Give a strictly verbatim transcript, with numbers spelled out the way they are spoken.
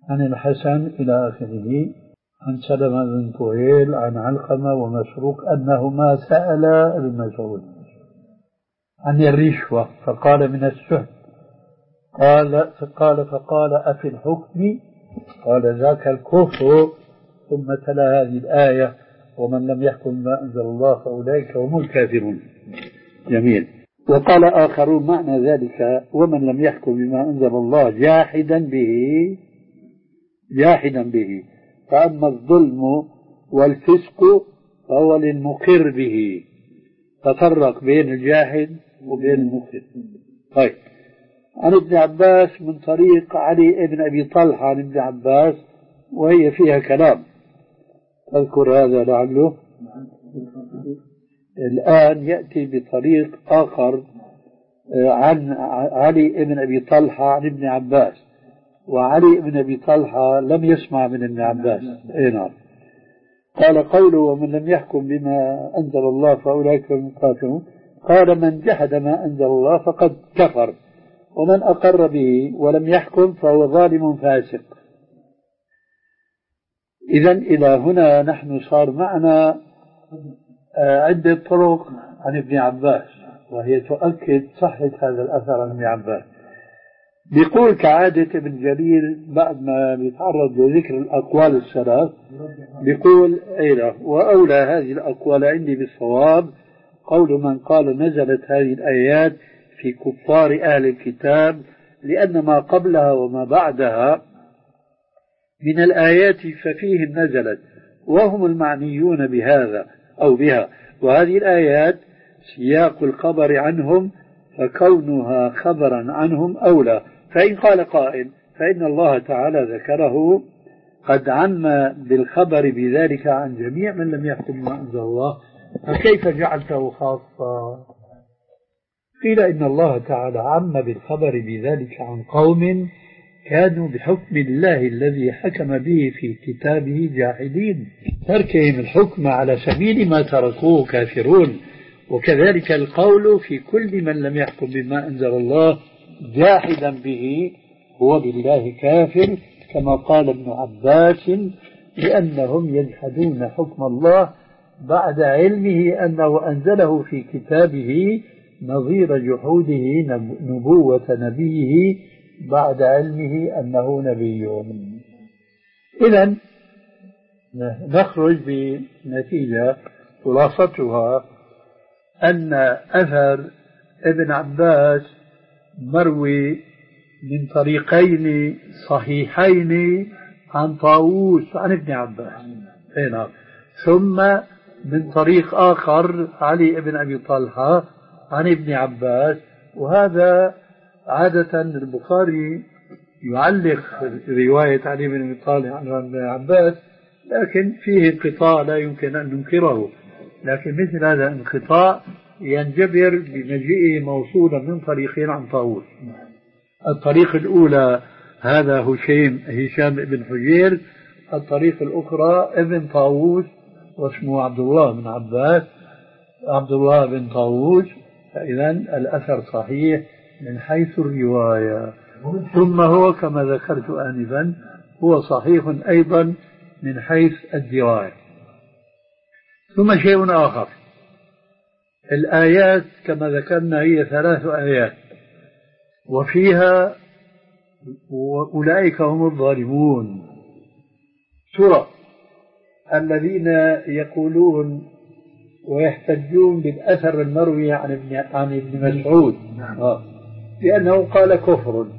عن الحسن إلى آخره، عن سلمة بن كهيل عن علقمة ومسروق أنهما سألا ابن مسعود عن الرشوة فقال من السهل، قال فقال فقال أفي الحكم؟ قال ذاك الكفر. ثم تلا هذه الآية ومن لم يحكم ما أنزل الله فأولئك هم الكافرون. جميل. وقال آخرون معنى ذلك ومن لم يحكم بما أنزل الله جاحدا به جاحدا به، فأما الظلم والفسق فهو للمقر به، ففرق بين الجاحد وبين المقر. طيب. عن ابن عباس من طريق علي بن أبي طلحة عن ابن عباس وهي فيها كلام، أذكر هذا لعله. الآن يأتي بطريق آخر عن علي بن أبي طلحة عن ابن عباس، وعلي بن أبي طلحة لم يسمع من ابن عباس. أي نعم. قال قوله ومن لم يحكم بما أنزل الله فأولئك هم الكافرون، قال من جحد ما أنزل الله فقد كفر، ومن أقر به ولم يحكم فهو ظالم فاسق. إذن إلى هنا نحن صار معنا عدة طرق عن ابن عباس وهي تؤكد صحة هذا الأثر عن ابن عباس. بيقول كعادة ابن جرير بعد ما بيتعرض لذكر الأقوال الثلاث بيقول أيضا وأولى هذه الأقوال عندي بالصواب قول من قال نزلت هذه الآيات في كفار أهل الكتاب، لأن ما قبلها وما بعدها من الآيات ففيهم نزلت وهم المعنيون بهذا أو بها، وهذه الآيات سياق الخبر عنهم فكونها خبرا عنهم أولى. فإن قال قائل فإن الله تعالى ذكره قد عم بالخبر بذلك عن جميع من لم يحكم ما أنزل الله، فكيف جعلته خاصة؟ قيل إن الله تعالى عم بالخبر بذلك عن قوم كانوا بحكم الله الذي حكم به في كتابه جاحدين، تركهم الحكم على سبيل ما تركوه كافرون. وكذلك القول في كل من لم يحكم بما أنزل الله جاحدا به هو بالله كافر، كما قال ابن عباس لأنهم يجحدون حكم الله بعد علمه أنه أنزله في كتابه نظير جحوده نبوة نبيه بعد علمه أنه نبي. إذن نخرج بنتيجة خلاصتها أن أثر ابن عباس مروي من طريقين صحيحين عن طاووس عن ابن عباس، ثم من طريق آخر علي بن أبي طلحة عن ابن عباس. وهذا عادة البخاري يعلق رواية علي بن أبي طلحة عن ابن عباس، لكن فيه انقطاع لا يمكن أن ننكره، لكن مثل هذا الانقطاع ينجبر بمجيئه موصولا من طريقين عن طاووس. الطريق الأولى هذا هشيم هشام بن حجير، الطريق الأخرى ابن طاووس واسمه عبد الله بن عباس عبد الله بن طاووس. فإذا الأثر صحيح من حيث الرواية، ثم هو كما ذكرت آنفا هو صحيح أيضا من حيث الدراية. ثم شيء آخر، الآيات كما ذكرنا هي ثلاث آيات وفيها أولئك هم الظالمون سورة الذين يقولون ويحتجون بالأثر المروي عن ابن عن ابن مسعود لأنه قال كفر